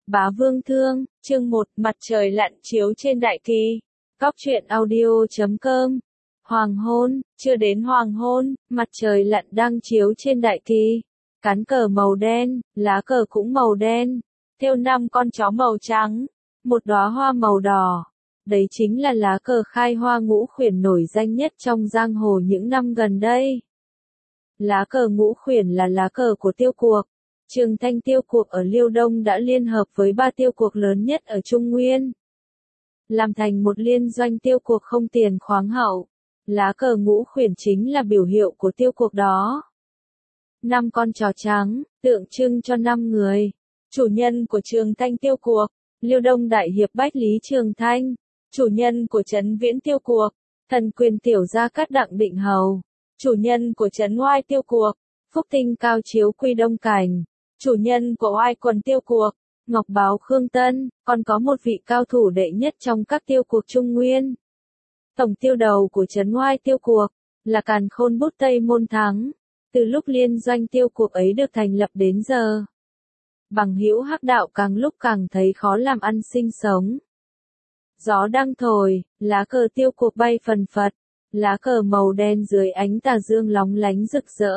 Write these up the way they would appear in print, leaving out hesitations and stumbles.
Bá Vương Thương, chương 1, mặt trời lặn chiếu trên đại kỳ. Cóc truyện audio.com. Hoàng hôn, chưa đến hoàng hôn, mặt trời lặn đang chiếu trên đại kỳ. Cán cờ màu đen, lá cờ cũng màu đen, thêu 5 con chó màu trắng, một đóa hoa màu đỏ. Đấy chính là lá cờ khai hoa ngũ khuyển nổi danh nhất trong giang hồ những năm gần đây. Lá cờ ngũ khuyển là lá cờ của tiêu cuộc. Trường Thanh tiêu cuộc ở Liêu Đông đã liên hợp với 3 tiêu cuộc lớn nhất ở Trung Nguyên, làm thành một liên doanh tiêu cuộc không tiền khoáng hậu. Lá cờ ngũ khuyển chính là biểu hiệu của tiêu cuộc đó. 5 con chó trắng, tượng trưng cho 5 người. Chủ nhân của Trường Thanh tiêu cuộc, Liêu Đông đại hiệp Bách Lý Trường Thanh. Chủ nhân của Trấn Viễn tiêu cuộc, thần quyền tiểu gia Cát Đặng Định Hầu. Chủ nhân của Trấn Oai tiêu cuộc, Phúc Tinh Cao Chiếu Quy Đông Cảnh. Chủ nhân của Oai Quần tiêu cuộc, Ngọc Báo Khương Tân. Còn có một vị cao thủ đệ nhất trong các tiêu cuộc Trung Nguyên. Tổng tiêu đầu của Trấn Oai tiêu cuộc là Càn Khôn Bút Tây Môn Thắng. Từ lúc liên doanh tiêu cuộc ấy được thành lập đến giờ, bằng hữu hắc đạo càng lúc càng thấy khó làm ăn sinh sống. Gió đang thổi, lá cờ tiêu cuộc bay phần phật, lá cờ màu đen dưới ánh tà dương lóng lánh rực rỡ.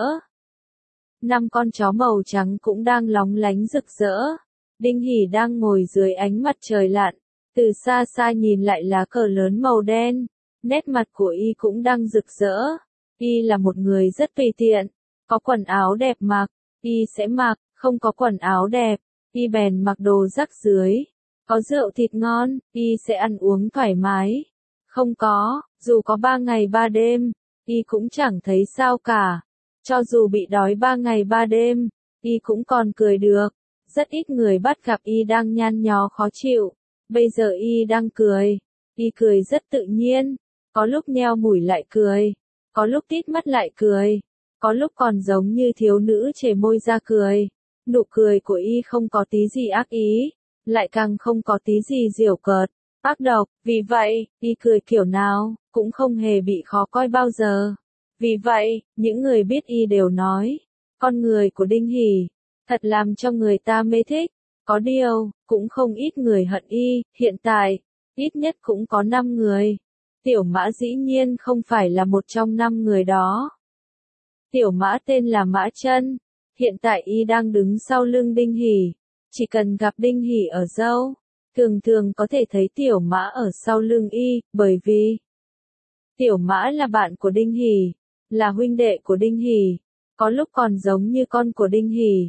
5 con chó màu trắng cũng đang lóng lánh rực rỡ. Đinh Hỉ đang ngồi dưới ánh mặt trời lặn, từ xa xa nhìn lại lá cờ lớn màu đen, nét mặt của y cũng đang rực rỡ. Y là một người rất tùy tiện, có quần áo đẹp mặc, y sẽ mặc, không có quần áo đẹp, y bèn mặc đồ rách rưới. Có rượu thịt ngon, y sẽ ăn uống thoải mái. Không có, dù có 3 ngày 3 đêm, y cũng chẳng thấy sao cả. Cho dù bị đói 3 ngày 3 đêm, y cũng còn cười được. Rất ít người bắt gặp y đang nhăn nhó khó chịu. Bây giờ y đang cười. Y cười rất tự nhiên. Có lúc nheo mũi lại cười. Có lúc tít mắt lại cười. Có lúc còn giống như thiếu nữ chề môi ra cười. Nụ cười của y không có tí gì ác ý, lại càng không có tí gì giễu cợt, ác độc. Vì vậy, y cười kiểu nào cũng không hề bị khó coi bao giờ. Vì vậy, những người biết y đều nói, con người của Đinh Hỉ thật làm cho người ta mê thích. Có điều, cũng không ít người hận y. Hiện tại, ít nhất cũng có 5 người. Tiểu Mã dĩ nhiên không phải là một trong 5 người đó. Tiểu Mã tên là Mã Chân. Hiện tại y đang đứng sau lưng Đinh Hỉ. Chỉ cần gặp Đinh Hỉ ở đâu, thường thường có thể thấy Tiểu Mã ở sau lưng y, bởi vì Tiểu Mã là bạn của Đinh Hỉ, là huynh đệ của Đinh Hỉ, có lúc còn giống như con của Đinh Hỉ.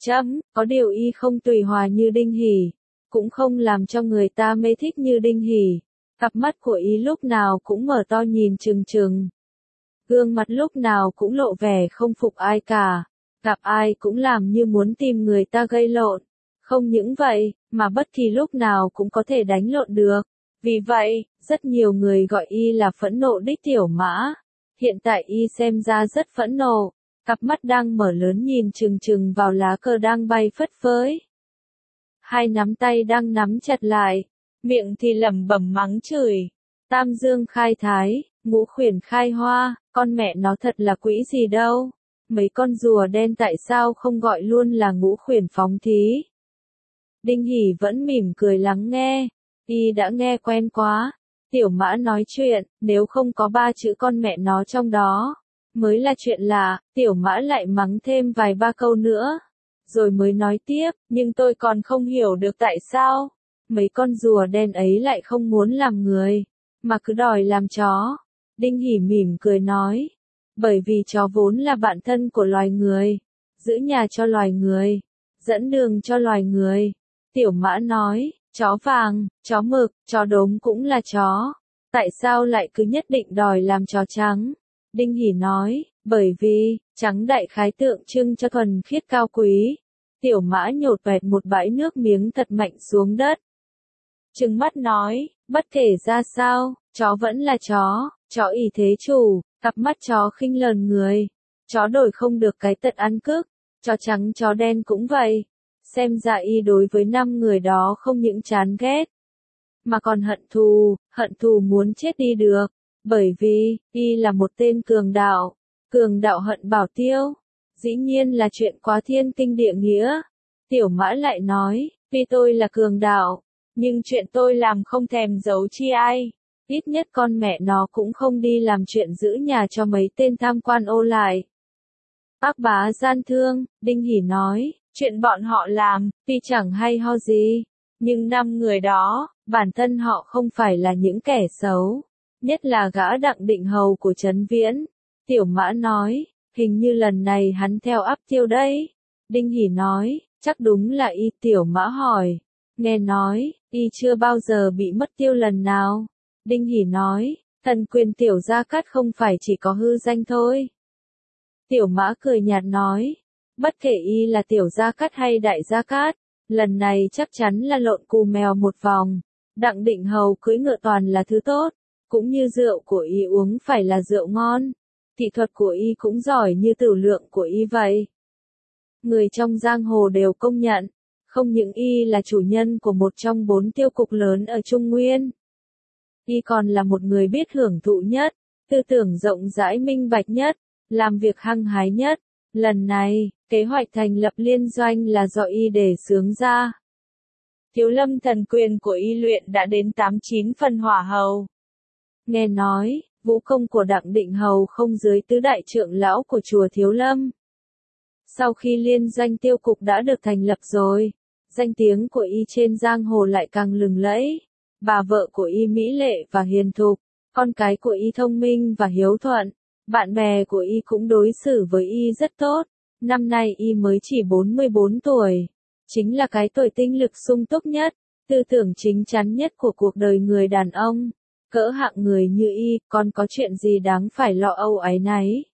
Có điều y không tùy hòa như Đinh Hỉ, cũng không làm cho người ta mê thích như Đinh Hỉ. Cặp mắt của y lúc nào cũng mở to nhìn trừng trừng. Gương mặt lúc nào cũng lộ vẻ không phục ai cả, gặp ai cũng làm như muốn tìm người ta gây lộn. Không những vậy, mà bất kỳ lúc nào cũng có thể đánh lộn được. Vì vậy, rất nhiều người gọi y là phẫn nộ đích Tiểu Mã. Hiện tại y xem ra rất phẫn nộ, cặp mắt đang mở lớn nhìn trừng trừng vào lá cờ đang bay phất phới. Hai nắm tay đang nắm chặt lại, miệng thì lẩm bẩm mắng chửi. Tam dương khai thái, ngũ khuyển khai hoa, con mẹ nó thật là quỷ gì đâu. Mấy con rùa đen tại sao không gọi luôn là ngũ khuyển phóng thí. Đinh Hỉ vẫn mỉm cười lắng nghe, y đã nghe quen quá. Tiểu Mã nói chuyện, nếu không có 3 chữ con mẹ nó trong đó, mới là chuyện lạ. Tiểu Mã lại mắng thêm vài ba câu nữa, rồi mới nói tiếp, nhưng tôi còn không hiểu được tại sao mấy con rùa đen ấy lại không muốn làm người, mà cứ đòi làm chó. Đinh Hỉ mỉm cười nói, bởi vì chó vốn là bạn thân của loài người, giữ nhà cho loài người, dẫn đường cho loài người. Tiểu Mã nói, chó vàng, chó mực, chó đốm cũng là chó. Tại sao lại cứ nhất định đòi làm chó trắng? Đinh Hỉ nói, bởi vì, trắng đại khái tượng trưng cho thuần khiết cao quý. Tiểu Mã nhột vẹt một bãi nước miếng thật mạnh xuống đất. Trừng mắt nói, bất kể ra sao, chó vẫn là chó ỷ thế chủ, cặp mắt chó khinh lờn người. Chó đổi không được cái tật ăn cướp, chó trắng chó đen cũng vậy. Xem ra y đối với 5 người đó không những chán ghét, mà còn hận thù muốn chết đi được. Bởi vì, y là một tên cường đạo hận Bảo Tiêu. Dĩ nhiên là chuyện quá thiên kinh địa nghĩa. Tiểu Mã lại nói, Vì tôi là cường đạo, nhưng chuyện tôi làm không thèm giấu chi ai. Ít nhất con mẹ nó cũng không đi làm chuyện giữ nhà cho mấy tên tham quan ô lại. Bác bá gian thương, Đinh Hỷ nói, chuyện bọn họ làm, tuy chẳng hay ho gì, nhưng 5 người đó, bản thân họ không phải là những kẻ xấu, nhất là gã Đặng Định Hầu của Trấn Viễn. Tiểu Mã nói, hình như lần này hắn theo áp tiêu đấy. Đinh Hỷ nói, chắc đúng là y. Tiểu Mã hỏi, nghe nói, y chưa bao giờ bị mất tiêu lần nào. Đinh Hỷ nói, thần quyền Tiểu Gia Cát không phải chỉ có hư danh thôi. Tiểu Mã cười nhạt nói, bất kể y là Tiểu Gia Cát hay Đại Gia Cát, lần này chắc chắn là lộn cù mèo một vòng. Đặng Định Hầu cưỡi ngựa toàn là thứ tốt, cũng như rượu của y uống phải là rượu ngon. Thị thuật của y cũng giỏi như tửu lượng của y vậy. Người trong giang hồ đều công nhận, không những y là chủ nhân của một trong 4 tiêu cục lớn ở Trung Nguyên. Y còn là một người biết hưởng thụ nhất, tư tưởng rộng rãi minh bạch nhất, làm việc hăng hái nhất. Lần này, kế hoạch thành lập liên doanh là do y đề xướng ra. Thiếu lâm thần quyền của y luyện đã đến 89 phần hỏa hầu. Nghe nói, vũ công của Đặng Định Hầu không dưới tứ đại trưởng lão của chùa Thiếu Lâm. Sau khi liên doanh tiêu cục đã được thành lập rồi, danh tiếng của y trên giang hồ lại càng lừng lẫy. Bà vợ của y mỹ lệ và hiền thục, con cái của y thông minh và hiếu thuận, bạn bè của y cũng đối xử với y rất tốt. Năm nay y mới chỉ 44 tuổi, chính là cái tuổi tinh lực sung túc nhất, tư tưởng chính chắn nhất của cuộc đời người đàn ông. Cỡ hạng người như y, còn có chuyện gì đáng phải lo âu áy náy?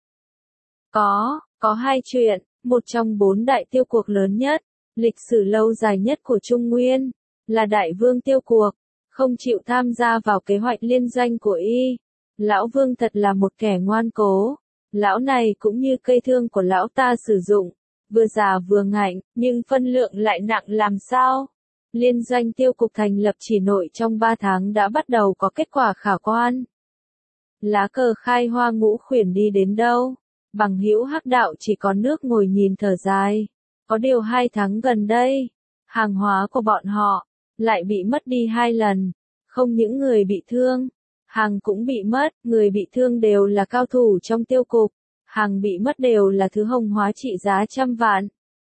Có 2 chuyện, một trong 4 đại tiêu cuộc lớn nhất, lịch sử lâu dài nhất của Trung Nguyên, là Đại Vương tiêu cuộc, không chịu tham gia vào kế hoạch liên doanh của y. Lão Vương thật là một kẻ ngoan cố, lão này cũng như cây thương của lão ta sử dụng, vừa già vừa ngạnh, nhưng phân lượng lại nặng làm sao? Liên doanh tiêu cục thành lập chỉ nội trong 3 tháng đã bắt đầu có kết quả khả quan. Lá cờ khai hoa ngũ khuyển đi đến đâu? Bằng hữu Hắc Đạo chỉ có nước ngồi nhìn thở dài. Có điều 2 tháng gần đây, hàng hóa của bọn họ lại bị mất đi 2 lần. Không những người bị thương, hàng cũng bị mất. Người bị thương đều là cao thủ trong tiêu cục, hàng bị mất đều là thứ hồng hóa trị giá trăm vạn.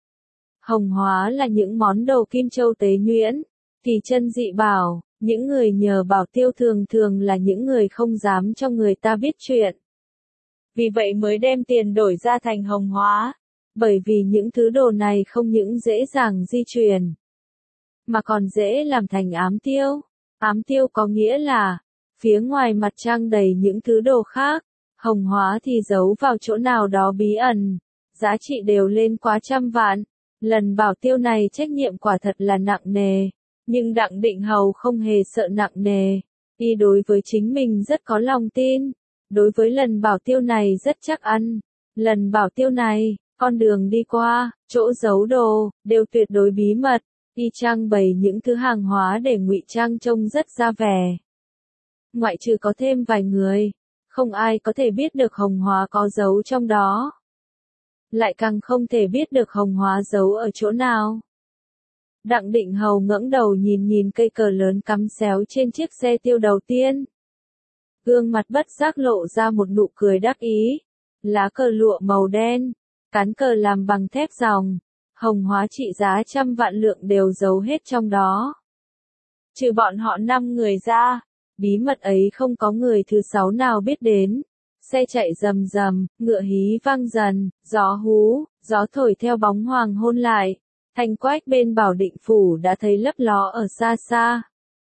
Hồng hóa là những món đồ kim châu tế nhuyễn, kỳ chân dị bảo. Những người nhờ bảo tiêu thường thường là những người không dám cho người ta biết chuyện. Vì vậy mới đem tiền đổi ra thành hồng hóa. Bởi vì những thứ đồ này không những dễ dàng di chuyển, mà còn dễ làm thành ám tiêu. Ám tiêu có nghĩa là, phía ngoài mặt trang đầy những thứ đồ khác, hồng hóa thì giấu vào chỗ nào đó bí ẩn, giá trị đều lên quá trăm vạn. Lần bảo tiêu này trách nhiệm quả thật là nặng nề, nhưng Đặng Định Hầu không hề sợ nặng nề. Y đối với chính mình rất có lòng tin, đối với lần bảo tiêu này rất chắc ăn. Lần bảo tiêu này, con đường đi qua, chỗ giấu đồ, đều tuyệt đối bí mật. Y trang bày những thứ hàng hóa để ngụy trang trông rất ra vẻ. Ngoại trừ có thêm vài người, không ai có thể biết được hồng hóa có giấu trong đó. Lại càng không thể biết được hồng hóa giấu ở chỗ nào. Đặng Định Hầu ngẩng đầu nhìn cây cờ lớn cắm xéo trên chiếc xe tiêu đầu tiên. Gương mặt bất giác lộ ra một nụ cười đắc ý. Lá cờ lụa màu đen, cán cờ làm bằng thép ròng, hồng hóa trị giá trăm vạn lượng đều giấu hết trong đó. Trừ bọn họ 5 người ra, bí mật ấy không có người thứ 6 nào biết đến. Xe chạy rầm rầm, ngựa hí vang dần, gió hú, gió thổi theo bóng hoàng hôn lại. Thanh quách bên Bảo Định Phủ đã thấy lấp ló ở xa xa.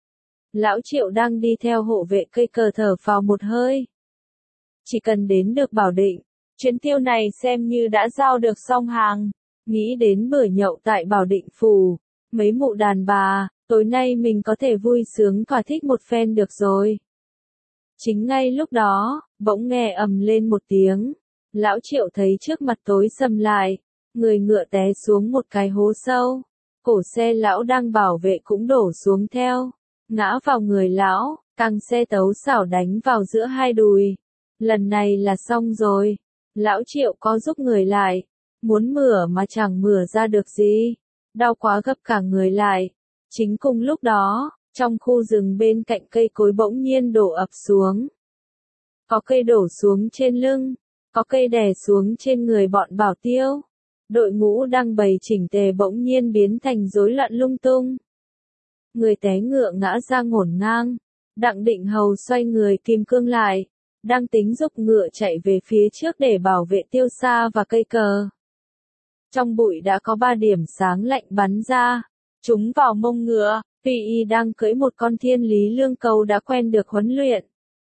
Lão Triệu đang đi theo hộ vệ cây cờ thở phào một hơi. Chỉ cần đến được Bảo Định, chuyến tiêu này xem như đã giao được xong hàng. Nghĩ đến bữa nhậu tại Bảo Định Phủ, mấy mụ đàn bà, tối nay mình có thể vui sướng thỏa thích một phen được rồi. Chính ngay lúc đó, bỗng nghe ầm lên một tiếng. Lão Triệu thấy trước mặt tối sầm lại, người ngựa té xuống một cái hố sâu. Cổ xe lão đang bảo vệ cũng đổ xuống theo, ngã vào người lão, căng xe tấu xảo đánh vào giữa hai đùi. Lần này là xong rồi. Lão Triệu có giúp người lại, muốn mửa mà chẳng mửa ra được gì. đau quá gấp cả người lại. Chính cùng lúc đó, trong khu rừng bên cạnh cây cối bỗng nhiên đổ ập xuống. Có cây đổ xuống trên lưng, có cây đè xuống trên người bọn Bảo Tiêu. Đội ngũ đang bày chỉnh tề bỗng nhiên biến thành rối loạn lung tung. Người té ngựa ngã ra ngổn ngang. Đặng Định Hầu xoay người kim cương lại, đang tính giục ngựa chạy về phía trước để bảo vệ Tiêu Sa và cây cờ. Trong bụi đã có 3 điểm sáng lạnh bắn ra, trúng vào mông ngựa. Tuy y đang cưỡi một con thiên lý lương cầu đã quen được huấn luyện.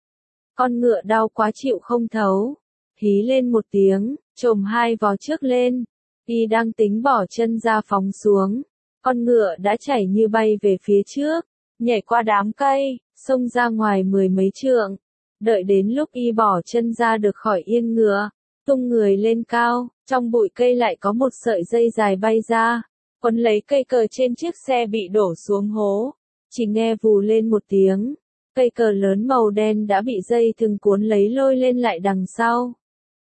Con ngựa đau quá chịu không thấu, hí lên một tiếng, chồm 2 vó trước lên. Y đang tính bỏ chân ra phóng xuống, con ngựa đã chảy như bay về phía trước, nhảy qua đám cây, xông ra ngoài 10 mấy trượng. Đợi đến lúc y bỏ chân ra được khỏi yên ngựa, tung người lên cao, trong bụi cây lại có một sợi dây dài bay ra, quấn lấy cây cờ trên chiếc xe bị đổ xuống hố. Chỉ nghe vù lên một tiếng, cây cờ lớn màu đen đã bị dây thừng cuốn lấy lôi lên lại đằng sau.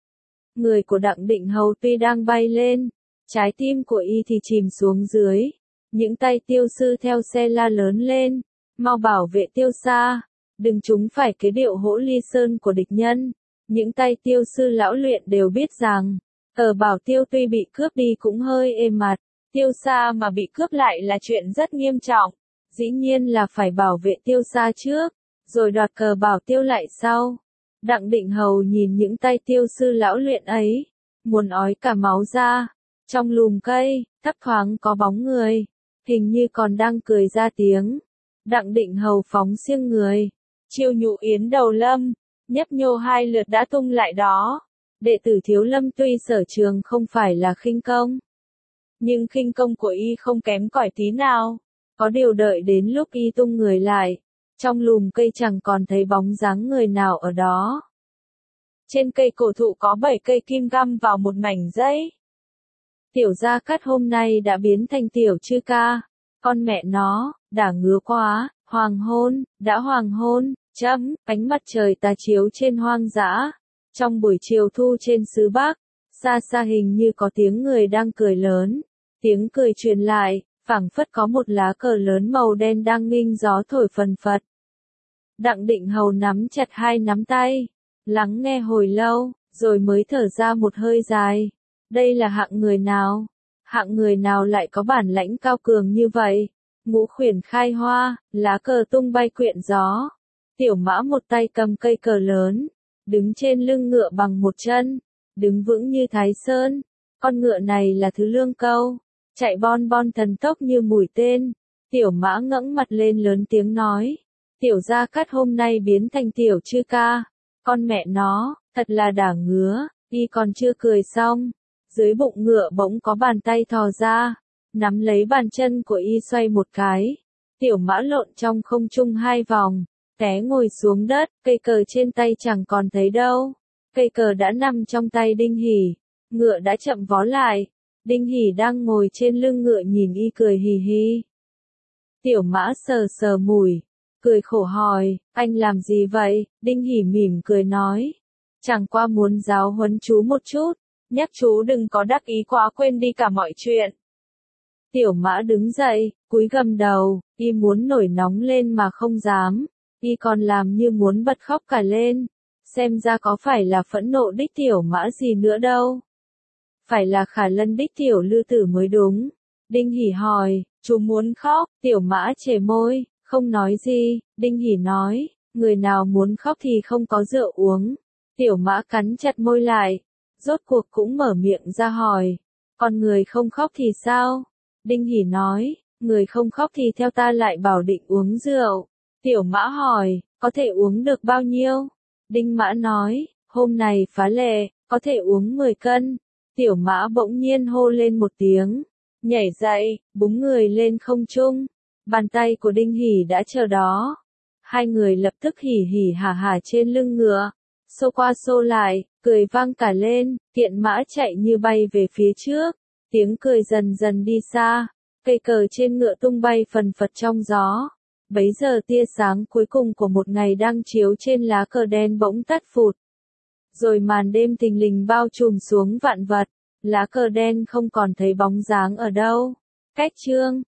Người của Đặng Định Hầu tuy đang bay lên, trái tim của y thì chìm xuống dưới. Những tay tiêu sư theo xe la lớn lên, mau bảo vệ Tiêu Sa, đừng trúng phải cái điệu hỗ ly sơn của địch nhân. Những tay tiêu sư lão luyện đều biết rằng, ở Bảo Tiêu tuy bị cướp đi cũng hơi êm mặt, Tiêu Sa mà bị cướp lại là chuyện rất nghiêm trọng. Dĩ nhiên là phải bảo vệ Tiêu Sa trước, rồi đoạt cờ Bảo Tiêu lại sau. Đặng Định Hầu nhìn những tay tiêu sư lão luyện ấy, muốn ói cả máu ra. Trong lùm cây, thấp thoáng có bóng người, hình như còn đang cười ra tiếng. Đặng Định Hầu phóng xiêng người, chiêu nhụ yến đầu lâm, nhấp nhô 2 lượt đã tung lại đó. Đệ tử Thiếu Lâm tuy sở trường không phải là khinh công, nhưng khinh công của y không kém cỏi tí nào. Có điều đợi đến lúc y tung người lại, trong lùm cây chẳng còn thấy bóng dáng người nào ở đó. Trên cây cổ thụ có 7 cây kim găm vào một mảnh dây. Tiểu Gia Cát hôm nay đã biến thành Tiểu Chư Ca. Con mẹ nó, đã ngứa quá, hoàng hôn, đã hoàng hôn, ánh mặt trời tà chiếu trên hoang dã. Trong buổi chiều thu trên xứ Bắc, xa xa hình như có tiếng người đang cười lớn. Tiếng cười truyền lại, phảng phất có một lá cờ lớn màu đen đang nghinh gió thổi phần phật. Đặng Định Hầu nắm chặt 2 nắm tay, lắng nghe hồi lâu, rồi mới thở ra một hơi dài. Đây là hạng người nào? Hạng người nào lại có bản lãnh cao cường như vậy? Ngũ khuyển khai hoa, lá cờ tung bay quyện gió. Tiểu Mã một tay cầm cây cờ lớn, đứng trên lưng ngựa bằng một chân, đứng vững như Thái Sơn. Con ngựa này là thứ lương câu, chạy bon bon thần tốc như mũi tên. Tiểu Mã ngẩng mặt lên lớn tiếng nói, Tiểu Gia Cát hôm nay biến thành Tiểu Chư Ca. Con mẹ nó, thật là đả ngứa. Y còn chưa cười xong, dưới bụng ngựa bỗng có bàn tay thò ra, nắm lấy bàn chân của y xoay một cái. Tiểu Mã lộn trong không trung 2 vòng, té ngồi xuống đất, cây cờ trên tay chẳng còn thấy đâu. Cây cờ đã nằm trong tay Đinh Hỉ, ngựa đã chậm vó lại. Đinh Hỉ đang ngồi trên lưng ngựa nhìn y cười hì hì. Tiểu Mã sờ sờ mũi, cười khổ hỏi, anh làm gì vậy? Đinh Hỉ mỉm cười nói, chẳng qua muốn giáo huấn chú một chút, nhắc chú đừng có đắc ý quá quên đi cả mọi chuyện. Tiểu Mã đứng dậy, cúi gằm đầu, y muốn nổi nóng lên mà không dám, y còn làm như muốn bật khóc cả lên. Xem ra có phải là phẫn nộ đích Tiểu Mã gì nữa đâu. Phải là Khả Lân đích Tiểu Lư Tử mới đúng. Đinh Hỉ hỏi, chú muốn khóc? Tiểu Mã chề môi, không nói gì. Đinh Hỉ nói, người nào muốn khóc thì không có rượu uống. Tiểu Mã cắn chặt môi lại, rốt cuộc cũng mở miệng ra hỏi, còn người không khóc thì sao? Đinh Hỉ nói, người không khóc thì theo ta lại bảo định uống rượu. Tiểu Mã hỏi, có thể uống được bao nhiêu? Đinh Mã nói, hôm nay phá lệ, có thể uống 10 cân. Tiểu Mã bỗng nhiên hô lên một tiếng, nhảy dậy, búng người lên không trung. Bàn tay của Đinh Hỉ đã chờ đó. 2 người lập tức hỉ hỉ hả hả trên lưng ngựa, xô qua xô lại, cười vang cả lên. Kiện mã chạy như bay về phía trước, tiếng cười dần dần đi xa. Cây cờ trên ngựa tung bay phần phật trong gió. Bấy giờ tia sáng cuối cùng của một ngày đang chiếu trên lá cờ đen bỗng tắt phụt. Rồi màn đêm thình lình bao trùm xuống vạn vật, lá cờ đen không còn thấy bóng dáng ở đâu. Cách chương